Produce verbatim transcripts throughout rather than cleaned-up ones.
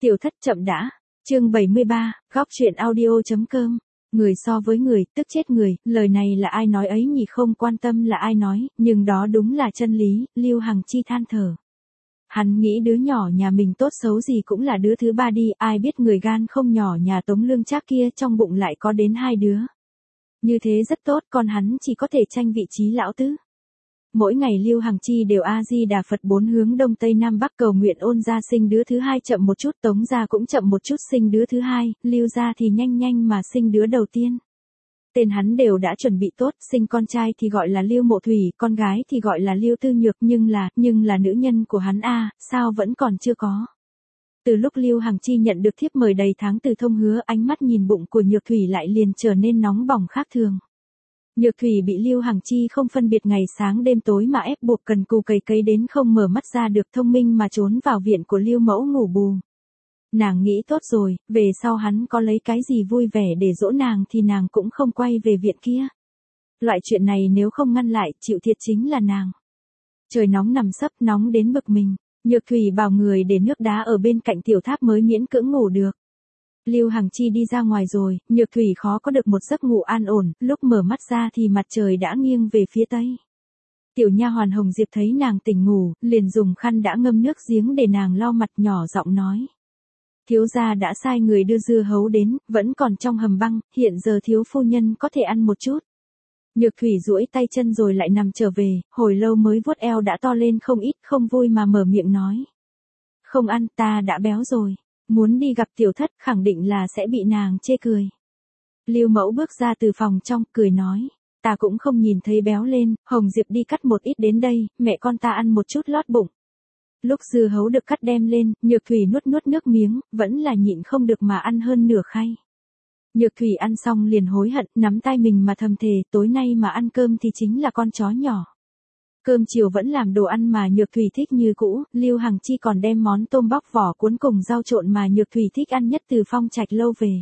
Tiểu thất chậm đã. Chương bảy mươi ba, góc truyện audio.com. Người so với người, tức chết người, lời này là ai nói ấy nhỉ, không quan tâm là ai nói, nhưng đó đúng là chân lý, Lưu Hằng Chi than thở. Hắn nghĩ đứa nhỏ nhà mình tốt xấu gì cũng là đứa thứ ba đi, ai biết người gan không nhỏ nhà Tống Lương Trác kia trong bụng lại có đến hai đứa. Như thế rất tốt, còn hắn chỉ có thể tranh vị trí lão tứ. Mỗi ngày Lưu Hằng Chi đều A-di-đà Phật bốn hướng đông tây nam bắc cầu nguyện ôn gia sinh đứa thứ hai chậm một chút, Tống gia cũng chậm một chút sinh đứa thứ hai, Lưu gia thì nhanh nhanh mà sinh đứa đầu tiên. Tên hắn đều đã chuẩn bị tốt, sinh con trai thì gọi là Lưu Mộ Thủy, con gái thì gọi là Lưu Tư Nhược, nhưng là, nhưng là nữ nhân của hắn a, sao vẫn còn chưa có. Từ lúc Lưu Hằng Chi nhận được thiếp mời đầy tháng từ Thông Hứa, ánh mắt nhìn bụng của Nhược Thủy lại liền trở nên nóng bỏng khác thường. Nhược Thủy bị Lưu Hằng Chi không phân biệt ngày sáng đêm tối mà ép buộc cần cù cày cấy đến không mở mắt ra được, thông minh mà trốn vào viện của Lưu Mẫu ngủ bù. Nàng nghĩ tốt rồi, về sau hắn có lấy cái gì vui vẻ để dỗ nàng thì nàng cũng không quay về viện kia. Loại chuyện này nếu không ngăn lại, chịu thiệt chính là nàng. Trời nóng nằm sấp, nóng đến bực mình. Nhược Thủy bảo người để nước đá ở bên cạnh tiểu tháp mới miễn cưỡng ngủ được. Lưu Hằng Chi đi ra ngoài rồi, Nhược Thủy khó có được một giấc ngủ an ổn, lúc mở mắt ra thì mặt trời đã nghiêng về phía tây. Tiểu nha hoàn Hồng Diệp thấy nàng tỉnh ngủ, liền dùng khăn đã ngâm nước giếng để nàng lau mặt, nhỏ giọng nói. Thiếu gia đã sai người đưa dưa hấu đến, vẫn còn trong hầm băng, hiện giờ thiếu phu nhân có thể ăn một chút. Nhược Thủy duỗi tay chân rồi lại nằm trở về, hồi lâu mới vuốt eo đã to lên không ít, không vui mà mở miệng nói. Không ăn, ta đã béo rồi. Muốn đi gặp tiểu thất khẳng định là sẽ bị nàng chê cười. Lưu Mẫu bước ra từ phòng trong, cười nói. Ta cũng không nhìn thấy béo lên, Hồng Diệp đi cắt một ít đến đây, mẹ con ta ăn một chút lót bụng. Lúc dưa hấu được cắt đem lên, Nhược Thủy nuốt nuốt nước miếng, vẫn là nhịn không được mà ăn hơn nửa khay. Nhược Thủy ăn xong liền hối hận, nắm tay mình mà thầm thề, tối nay mà ăn cơm thì chính là con chó nhỏ. Cơm chiều vẫn làm đồ ăn mà Nhược Thủy thích như cũ, Lưu Hằng Chi còn đem món tôm bóc vỏ cuốn cùng rau trộn mà Nhược Thủy thích ăn nhất từ Phong Trạch lâu về.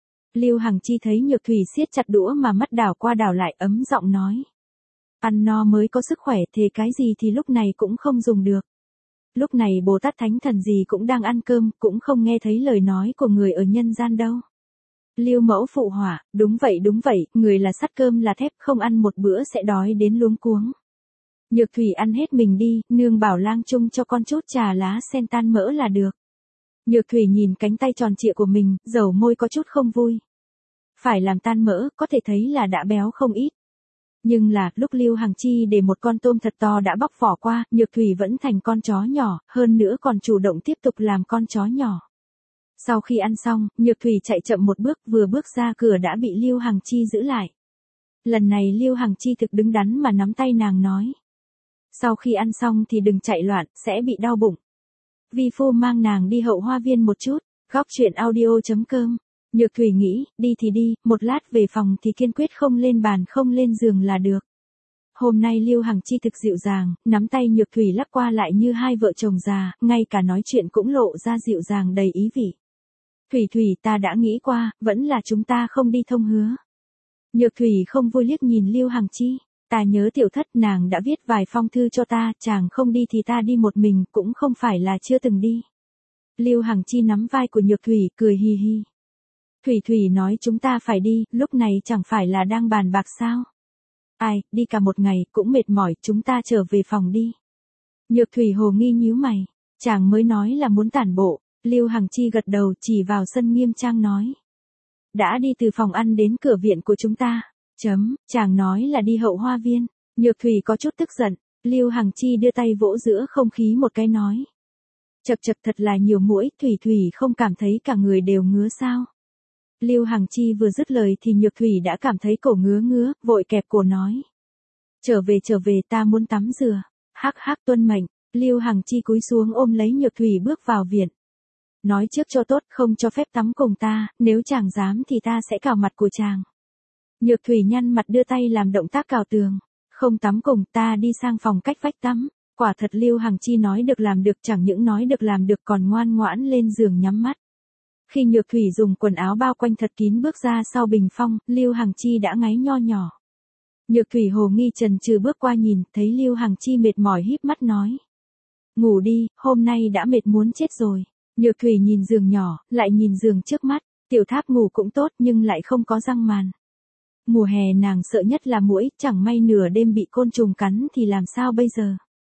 Lưu Hằng Chi thấy Nhược Thủy siết chặt đũa mà mắt đảo qua đảo lại, ấm giọng nói. Ăn no mới có sức khỏe, thế cái gì thì lúc này cũng không dùng được. Lúc này Bồ Tát Thánh Thần gì cũng đang ăn cơm, cũng không nghe thấy lời nói của người ở nhân gian đâu. Lưu Mẫu phụ họa, đúng vậy đúng vậy, người là sắt cơm là thép, không ăn một bữa sẽ đói đến luống cuống. Nhược Thủy ăn hết mình đi, nương bảo lang chung cho con chút trà lá sen tan mỡ là được. Nhược Thủy nhìn cánh tay tròn trịa của mình, dầu môi có chút không vui. Phải làm tan mỡ, có thể thấy là đã béo không ít. Nhưng là, lúc Lưu Hằng Chi để một con tôm thật to đã bóc vỏ qua, Nhược Thủy vẫn thành con chó nhỏ, hơn nữa còn chủ động tiếp tục làm con chó nhỏ. Sau khi ăn xong, Nhược Thủy chạy chậm một bước, vừa bước ra cửa đã bị Lưu Hằng Chi giữ lại. Lần này Lưu Hằng Chi thực đứng đắn mà nắm tay nàng nói. Sau khi ăn xong thì đừng chạy loạn, sẽ bị đau bụng. Vi phu mang nàng đi hậu hoa viên một chút, góc truyện audio.com. Nhược Thủy nghĩ, đi thì đi, một lát về phòng thì kiên quyết không lên bàn không lên giường là được. Hôm nay Lưu Hằng Chi thực dịu dàng, nắm tay Nhược Thủy lắc qua lại như hai vợ chồng già, ngay cả nói chuyện cũng lộ ra dịu dàng đầy ý vị. Thủy Thủy, ta đã nghĩ qua, vẫn là chúng ta không đi Thông Hứa. Nhược Thủy không vui liếc nhìn Lưu Hằng Chi. Ta nhớ tiểu thất, nàng đã viết vài phong thư cho ta, chàng không đi thì ta đi một mình, cũng không phải là chưa từng đi. Lưu Hằng Chi nắm vai của Nhược Thủy, cười hi hi. Thủy Thủy nói chúng ta phải đi, lúc này chẳng phải là đang bàn bạc sao. Ai, đi cả một ngày, cũng mệt mỏi, chúng ta trở về phòng đi. Nhược Thủy hồ nghi nhíu mày, chàng mới nói là muốn tản bộ. Lưu Hằng Chi gật đầu, chỉ vào sân nghiêm trang nói. Đã đi từ phòng ăn đến cửa viện của chúng ta. Chấm, chàng nói là đi hậu hoa viên. Nhược Thủy có chút tức giận, Lưu Hằng Chi đưa tay vỗ giữa không khí một cái nói. Chật chật, thật là nhiều muỗi, Thủy Thủy không cảm thấy cả người đều ngứa sao. Lưu Hằng Chi vừa dứt lời thì Nhược Thủy đã cảm thấy cổ ngứa ngứa, vội kẹp cổ nói. Trở về trở về, ta muốn tắm rửa. Hắc hắc, tuân mệnh. Lưu Hằng Chi cúi xuống ôm lấy Nhược Thủy bước vào viện. Nói trước cho tốt, không cho phép tắm cùng ta, nếu chàng dám thì ta sẽ cào mặt của chàng. Nhược Thủy nhăn mặt đưa tay làm động tác cào tường. Không tắm cùng, ta đi sang phòng cách vách tắm. Quả thật Lưu Hằng Chi nói được làm được, chẳng những nói được làm được còn ngoan ngoãn lên giường nhắm mắt. Khi Nhược Thủy dùng quần áo bao quanh thật kín bước ra sau bình phong, Lưu Hằng Chi đã ngáy nho nhỏ. Nhược Thủy hồ nghi chần chừ bước qua nhìn, thấy Lưu Hằng Chi mệt mỏi híp mắt nói. Ngủ đi, hôm nay đã mệt muốn chết rồi. Nhược Thủy nhìn giường nhỏ, lại nhìn giường trước mắt, tiểu tháp ngủ cũng tốt nhưng lại không có răng màn. Mùa hè nàng sợ nhất là muỗi, chẳng may nửa đêm bị côn trùng cắn thì làm sao bây giờ.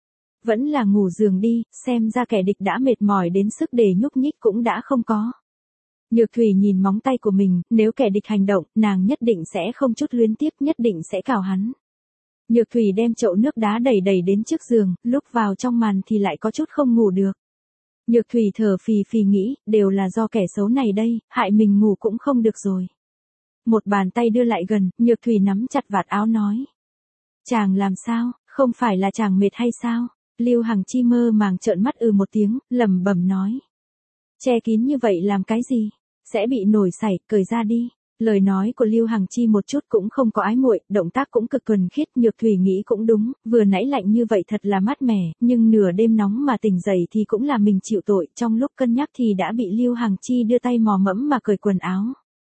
Vẫn là ngủ giường đi, xem ra kẻ địch đã mệt mỏi đến sức để nhúc nhích cũng đã không có. Nhược Thủy nhìn móng tay của mình, nếu kẻ địch hành động, nàng nhất định sẽ không chút luyến tiếc, nhất định sẽ cào hắn. Nhược Thủy đem chậu nước đá đẩy đẩy đến trước giường, lúc vào trong màn thì lại có chút không ngủ được. Nhược Thủy thở phì phì nghĩ, đều là do kẻ xấu này đây, hại mình ngủ cũng không được rồi. Một bàn tay đưa lại gần, Nhược Thủy nắm chặt vạt áo nói. Chàng làm sao, không phải là chàng mệt hay sao? Lưu Hằng Chi mơ màng trợn mắt ừ một tiếng, lẩm bẩm nói. Che kín như vậy làm cái gì? Sẽ bị nổi sảy, cởi ra đi. Lời nói của Lưu Hằng Chi một chút cũng không có ái muội, động tác cũng cực thuần khiết. Nhược Thủy nghĩ cũng đúng, vừa nãy lạnh như vậy thật là mát mẻ, nhưng nửa đêm nóng mà tỉnh dậy thì cũng là mình chịu tội. Trong lúc cân nhắc thì đã bị Lưu Hằng Chi đưa tay mò mẫm mà cởi quần áo.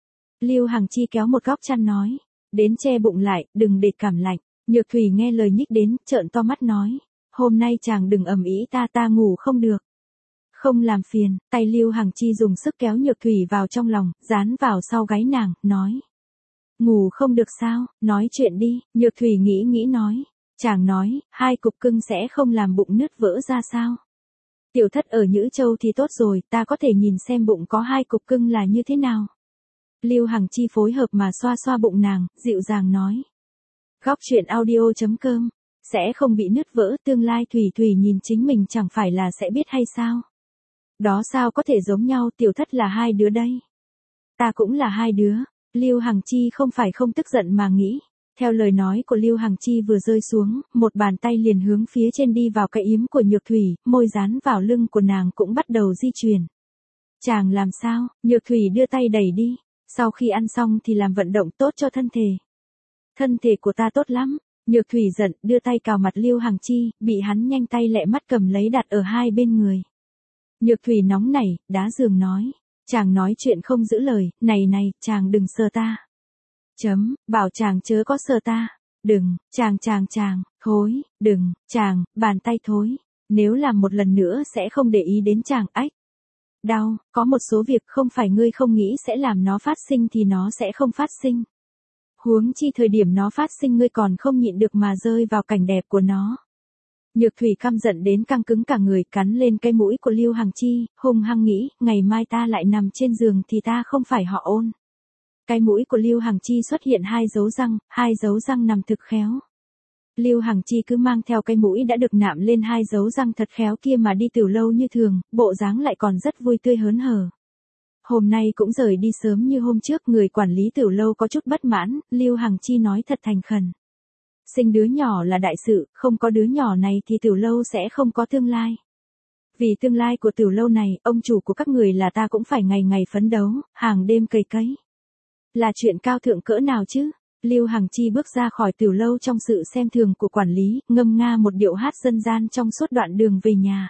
Lưu Hằng Chi kéo một góc chăn nói, đến che bụng lại, đừng để cảm lạnh. Nhược Thủy nghe lời nhích đến, trợn to mắt nói, hôm nay chàng đừng ầm ĩ ta ta ngủ không được. Không làm phiền, tay Lưu Hằng Chi dùng sức kéo Nhược Thủy vào trong lòng, dán vào sau gáy nàng, nói. Ngủ không được sao, nói chuyện đi. Nhược Thủy nghĩ nghĩ nói, chàng nói, hai cục cưng sẽ không làm bụng nứt vỡ ra sao. Tiểu thất ở Nhữ Châu thì tốt rồi, ta có thể nhìn xem bụng có hai cục cưng là như thế nào. Lưu Hằng Chi phối hợp mà xoa xoa bụng nàng, dịu dàng nói. Góc truyện audio chấm com, sẽ không bị nứt vỡ, tương lai Thủy Thủy nhìn chính mình chẳng phải là sẽ biết hay sao. Đó sao có thể giống nhau, tiểu thất là hai đứa đây. Ta cũng là hai đứa. Lưu Hằng Chi không phải không tức giận mà nghĩ. Theo lời nói của Lưu Hằng Chi vừa rơi xuống, một bàn tay liền hướng phía trên đi vào cái yếm của Nhược Thủy, môi dán vào lưng của nàng cũng bắt đầu di chuyển. Chàng làm sao? Nhược Thủy đưa tay đẩy đi. Sau khi ăn xong thì làm vận động tốt cho thân thể. Thân thể của ta tốt lắm. Nhược Thủy giận, đưa tay cào mặt Lưu Hằng Chi, bị hắn nhanh tay lẹ mắt cầm lấy đặt ở hai bên người. Nhược Thủy nóng nảy, đá giường nói. Chàng nói chuyện không giữ lời, này này, chàng đừng sờ ta. Chấm, bảo chàng chớ có sờ ta. Đừng, chàng chàng chàng, thối, đừng, chàng, bàn tay thối. Nếu làm một lần nữa sẽ không để ý đến chàng, ách. Đau, có một số việc không phải ngươi không nghĩ sẽ làm nó phát sinh thì nó sẽ không phát sinh. Huống chi thời điểm nó phát sinh ngươi còn không nhịn được mà rơi vào cảnh đẹp của nó. Nhược Thủy căm giận đến căng cứng cả người, cắn lên cái mũi của Lưu Hằng Chi, hung hăng nghĩ, ngày mai ta lại nằm trên giường thì ta không phải họ Ôn. Cái mũi của Lưu Hằng Chi xuất hiện hai dấu răng, hai dấu răng nằm thực khéo. Lưu Hằng Chi cứ mang theo cái mũi đã được nạm lên hai dấu răng thật khéo kia mà đi tiểu lâu như thường, bộ dáng lại còn rất vui tươi hớn hở. Hôm nay cũng rời đi sớm như hôm trước, người quản lý tiểu lâu có chút bất mãn, Lưu Hằng Chi nói thật thành khẩn. Sinh đứa nhỏ là đại sự, không có đứa nhỏ này thì tiểu lâu sẽ không có tương lai. Vì tương lai của tiểu lâu này, ông chủ của các người là ta cũng phải ngày ngày phấn đấu, hàng đêm cày cấy. Là chuyện cao thượng cỡ nào chứ? Lưu Hằng Chi bước ra khỏi tiểu lâu trong sự xem thường của quản lý, ngâm nga một điệu hát dân gian trong suốt đoạn đường về nhà.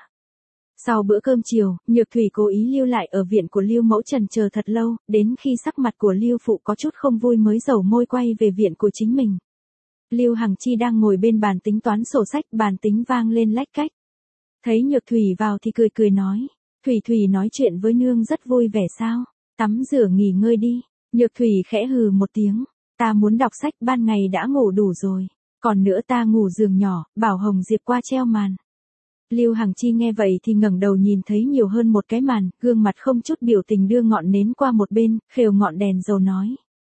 Sau bữa cơm chiều, Nhược Thủy cố ý lưu lại ở viện của Lưu Mẫu Trần chờ thật lâu, đến khi sắc mặt của Lưu Phụ có chút không vui mới dầu môi quay về viện của chính mình. Lưu Hằng Chi đang ngồi bên bàn tính toán sổ sách, bàn tính vang lên lách cách. Thấy Nhược Thủy vào thì cười cười nói, Thủy Thủy nói chuyện với nương rất vui vẻ sao, tắm rửa nghỉ ngơi đi. Nhược Thủy khẽ hừ một tiếng, ta muốn đọc sách, ban ngày đã ngủ đủ rồi, còn nữa ta ngủ giường nhỏ, bảo Hồng Diệp qua treo màn. Lưu Hằng Chi nghe vậy thì ngẩng đầu nhìn thấy nhiều hơn một cái màn, gương mặt không chút biểu tình đưa ngọn nến qua một bên, khều ngọn đèn dầu nói.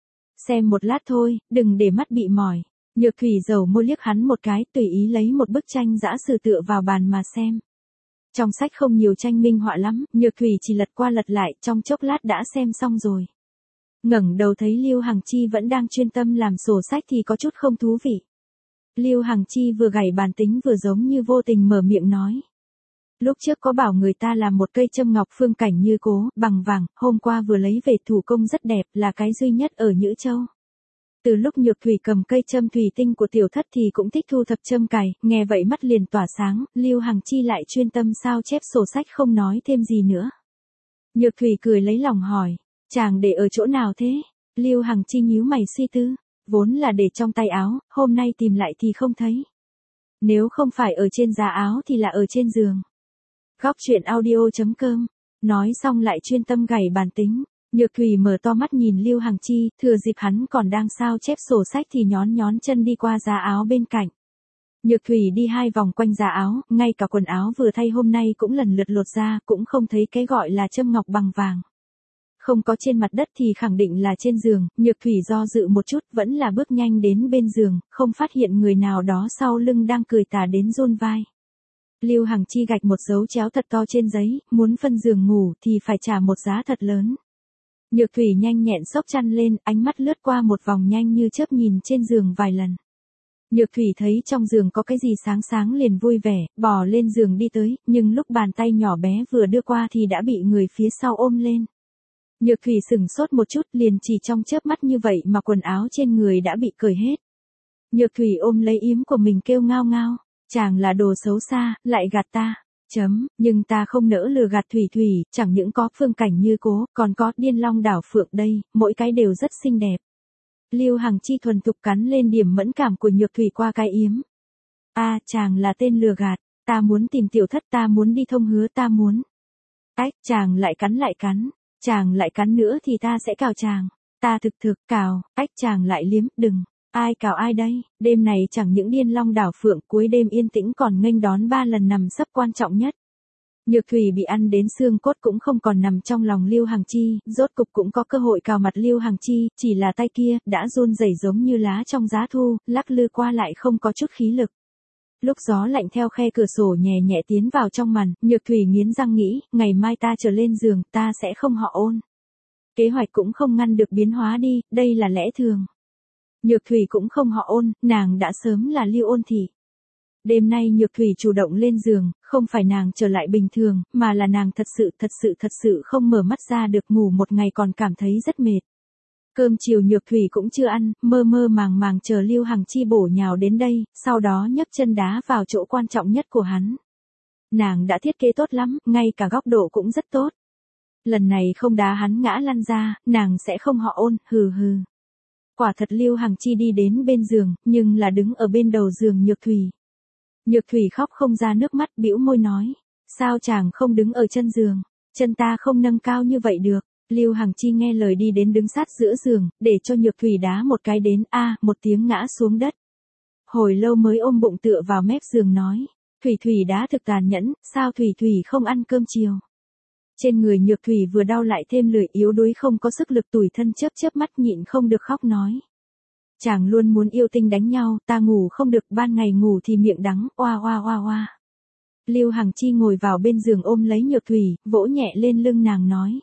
Xem một lát thôi, đừng để mắt bị mỏi. Nhược Thủy dầu môi liếc hắn một cái, tùy ý lấy một bức tranh dã sử tựa vào bàn mà xem. Trong sách không nhiều tranh minh họa lắm, Nhược Thủy chỉ lật qua lật lại, trong chốc lát đã xem xong rồi. Ngẩng đầu thấy Lưu Hằng Chi vẫn đang chuyên tâm làm sổ sách thì có chút không thú vị. Lưu Hằng Chi vừa gảy bàn tính vừa giống như vô tình mở miệng nói. Lúc trước có bảo người ta làm một cây châm ngọc phương cảnh như cố, bằng vàng, hôm qua vừa lấy về thủ công rất đẹp, là cái duy nhất ở Nhữ Châu. Từ lúc Nhược Thủy cầm cây châm thủy tinh của tiểu thất thì cũng thích thu thập châm cài, nghe vậy mắt liền tỏa sáng, Lưu Hằng Chi lại chuyên tâm sao chép sổ sách không nói thêm gì nữa. Nhược Thủy cười lấy lòng hỏi, chàng để ở chỗ nào thế? Lưu Hằng Chi nhíu mày suy tư, vốn là để trong tay áo, hôm nay tìm lại thì không thấy. Nếu không phải ở trên giá áo thì là ở trên giường. Góc truyện audio chấm com Nói xong lại chuyên tâm gảy bàn tính. Nhược Thủy mở to mắt nhìn Lưu Hằng Chi, thừa dịp hắn còn đang sao chép sổ sách thì nhón nhón chân đi qua giá áo bên cạnh. Nhược Thủy đi hai vòng quanh giá áo, ngay cả quần áo vừa thay hôm nay cũng lần lượt lột ra, cũng không thấy cái gọi là châm ngọc bằng vàng. Không có trên mặt đất thì khẳng định là trên giường, Nhược Thủy do dự một chút vẫn là bước nhanh đến bên giường, không phát hiện người nào đó sau lưng đang cười tà đến run vai. Lưu Hằng Chi gạch một dấu chéo thật to trên giấy, muốn phân giường ngủ thì phải trả một giá thật lớn. Nhược Thủy nhanh nhẹn xốc chăn lên, ánh mắt lướt qua một vòng nhanh như chớp nhìn trên giường vài lần. Nhược Thủy thấy trong giường có cái gì sáng sáng liền vui vẻ, bò lên giường đi tới, nhưng lúc bàn tay nhỏ bé vừa đưa qua thì đã bị người phía sau ôm lên. Nhược Thủy sửng sốt một chút, liền chỉ trong chớp mắt như vậy mà quần áo trên người đã bị cởi hết. Nhược Thủy ôm lấy yếm của mình kêu ngao ngao, chàng là đồ xấu xa, lại gạt ta. Chấm, nhưng ta không nỡ lừa gạt Thủy Thủy, chẳng những có Phương Cảnh như cố, còn có Điên Long Đảo Phượng đây, mỗi cái đều rất xinh đẹp. Lưu Hằng Chi thuần thục cắn lên điểm mẫn cảm của Nhược Thủy qua cái yếm. A, à, chàng là tên lừa gạt, ta muốn tìm tiểu thất, ta muốn đi thông hứa, ta muốn. Ách, chàng lại cắn lại cắn, chàng lại cắn nữa thì ta sẽ cào chàng. Ta thực thực cào, ách chàng lại liếm, đừng. Ai cào ai đây, đêm này chẳng những Điên Long Đảo Phượng, cuối đêm yên tĩnh còn nghênh đón ba lần nằm sấp quan trọng nhất. Nhược Thủy bị ăn đến xương cốt cũng không còn nằm trong lòng Lưu Hằng Chi, rốt cục cũng có cơ hội cào mặt Lưu Hằng Chi, chỉ là tay kia đã run rẩy giống như lá trong giá thu, lắc lư qua lại không có chút khí lực. Lúc gió lạnh theo khe cửa sổ nhẹ nhẹ tiến vào trong màn, Nhược Thủy nghiến răng nghĩ, ngày mai ta trở lên giường, ta sẽ không họ Ôn. Kế hoạch cũng không ngăn được biến hóa đi, đây là lẽ thường. Nhược Thủy cũng không họ Ôn, nàng đã sớm là Lưu Ôn thị. Đêm nay Nhược Thủy chủ động lên giường, không phải nàng trở lại bình thường, mà là nàng thật sự thật sự thật sự không mở mắt ra được, ngủ một ngày còn cảm thấy rất mệt. Cơm chiều Nhược Thủy cũng chưa ăn, mơ mơ màng màng chờ Lưu Hằng Chi bổ nhào đến đây, sau đó nhấc chân đá vào chỗ quan trọng nhất của hắn. Nàng đã thiết kế tốt lắm, ngay cả góc độ cũng rất tốt. Lần này không đá hắn ngã lăn ra, nàng sẽ không họ Ôn, hừ hừ. Quả thật Lưu Hằng Chi đi đến bên giường, nhưng là đứng ở bên đầu giường Nhược Thủy. Nhược Thủy khóc không ra nước mắt, bĩu môi nói, sao chàng không đứng ở chân giường, chân ta không nâng cao như vậy được. Lưu Hằng Chi nghe lời đi đến đứng sát giữa giường, để cho Nhược Thủy đá một cái đến, a, à, một tiếng ngã xuống đất. Hồi lâu mới ôm bụng tựa vào mép giường nói, Thủy Thủy đá thực tàn nhẫn, sao Thủy Thủy không ăn cơm chiều. Trên người Nhược Thủy vừa đau lại thêm lười, yếu đuối không có sức lực, tủi thân chớp chớp mắt nhịn không được khóc nói. Chàng luôn muốn yêu tinh đánh nhau, ta ngủ không được, ban ngày ngủ thì miệng đắng, oa oa oa oa. Lưu Hằng Chi ngồi vào bên giường ôm lấy Nhược Thủy, vỗ nhẹ lên lưng nàng nói.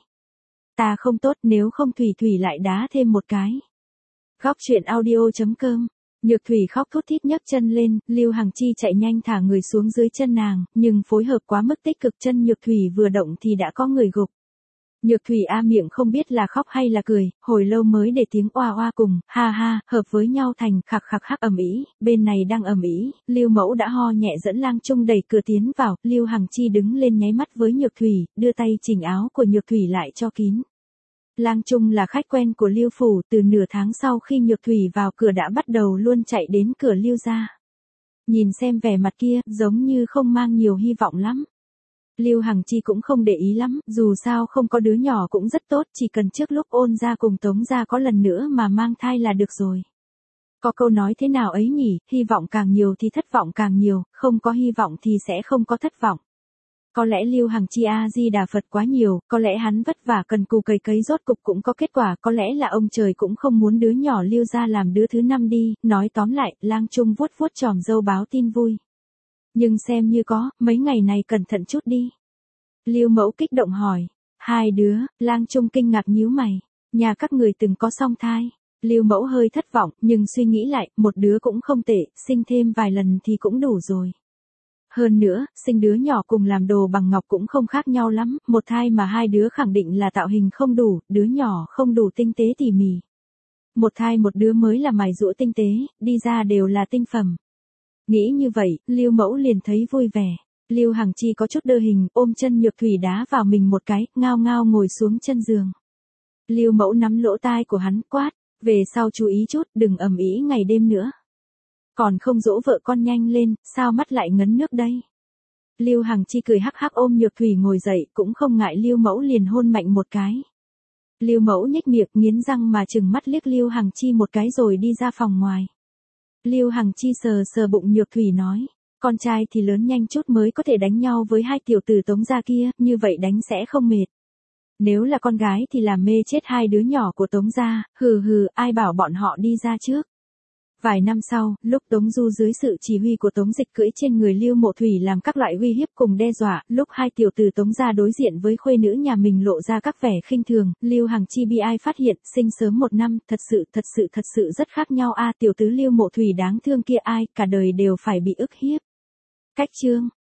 Ta không tốt, nếu không Thủy Thủy lại đá thêm một cái. Góc truyện audio chấm com. Nhược Thủy khóc thút thít nhấc chân lên, Lưu Hằng Chi chạy nhanh thả người xuống dưới chân nàng, nhưng phối hợp quá mức tích cực, chân Nhược Thủy vừa động thì đã có người gục. Nhược Thủy a miệng không biết là khóc hay là cười, hồi lâu mới để tiếng oa oa cùng, ha ha, hợp với nhau thành khạc khạc khắc ầm ĩ, bên này đang ầm ĩ, Lưu Mẫu đã ho nhẹ dẫn Lang Trung đẩy cửa tiến vào, Lưu Hằng Chi đứng lên nháy mắt với Nhược Thủy, đưa tay chỉnh áo của Nhược Thủy lại cho kín. Lang Trung là khách quen của Lưu phủ, từ nửa tháng sau khi Nhược Thủy vào cửa đã bắt đầu luôn chạy đến cửa Lưu gia. Nhìn xem vẻ mặt kia, giống như không mang nhiều hy vọng lắm. Lưu Hằng Chi cũng không để ý lắm, dù sao không có đứa nhỏ cũng rất tốt, chỉ cần trước lúc Ôn gia cùng Tống gia có lần nữa mà mang thai là được rồi. Có câu nói thế nào ấy nhỉ, hy vọng càng nhiều thì thất vọng càng nhiều, không có hy vọng thì sẽ không có thất vọng. Có lẽ Lưu Hằng Chi A Di Đà Phật quá nhiều, có lẽ hắn vất vả cần cù cày cấy rốt cục cũng có kết quả, có lẽ là ông trời cũng không muốn đứa nhỏ Lưu gia làm đứa thứ năm đi, nói tóm lại, Lang Trung vuốt vuốt chòm râu báo tin vui. Nhưng xem như có, mấy ngày này cẩn thận chút đi. Lưu Mẫu kích động hỏi, hai đứa, Lang Trung kinh ngạc nhíu mày, nhà các người từng có song thai. Lưu Mẫu hơi thất vọng, nhưng suy nghĩ lại, một đứa cũng không tệ, sinh thêm vài lần thì cũng đủ rồi. Hơn nữa, sinh đứa nhỏ cùng làm đồ bằng ngọc cũng không khác nhau lắm, một thai mà hai đứa khẳng định là tạo hình không đủ, đứa nhỏ không đủ tinh tế tỉ mỉ. Một thai một đứa mới là mài giũa tinh tế, đi ra đều là tinh phẩm. Nghĩ như vậy, Lưu Mẫu liền thấy vui vẻ. Lưu Hằng Chi có chút đơ hình, ôm chân Nhược Thủy đá vào mình một cái, ngao ngao ngồi xuống chân giường. Lưu Mẫu nắm lỗ tai của hắn, quát, về sau chú ý chút, đừng ầm ĩ ngày đêm nữa. Còn không dỗ vợ con nhanh lên, sao mắt lại ngấn nước đây? Lưu Hằng Chi cười hắc hắc ôm Nhược Thủy ngồi dậy, cũng không ngại Lưu Mẫu liền hôn mạnh một cái. Lưu Mẫu nhếch miệng nghiến răng mà trừng mắt liếc Lưu Hằng Chi một cái rồi đi ra phòng ngoài. Lưu Hằng Chi sờ sờ bụng Nhược Thủy nói, con trai thì lớn nhanh chút mới có thể đánh nhau với hai tiểu tử Tống gia kia, như vậy đánh sẽ không mệt. Nếu là con gái thì làm mê chết hai đứa nhỏ của Tống gia, hừ hừ, ai bảo bọn họ đi ra trước. Vài năm sau, lúc Tống Du dưới sự chỉ huy của Tống Dịch cưỡi trên người Lưu Mộ Thủy làm các loại uy hiếp cùng đe dọa, lúc hai tiểu tử Tống gia đối diện với khuê nữ nhà mình lộ ra các vẻ khinh thường, Lưu Hằng Chi bi ai phát hiện, sinh sớm một năm, thật sự thật sự thật sự rất khác nhau a, tiểu tứ Lưu Mộ Thủy đáng thương kia ai, cả đời đều phải bị ức hiếp. Cách chương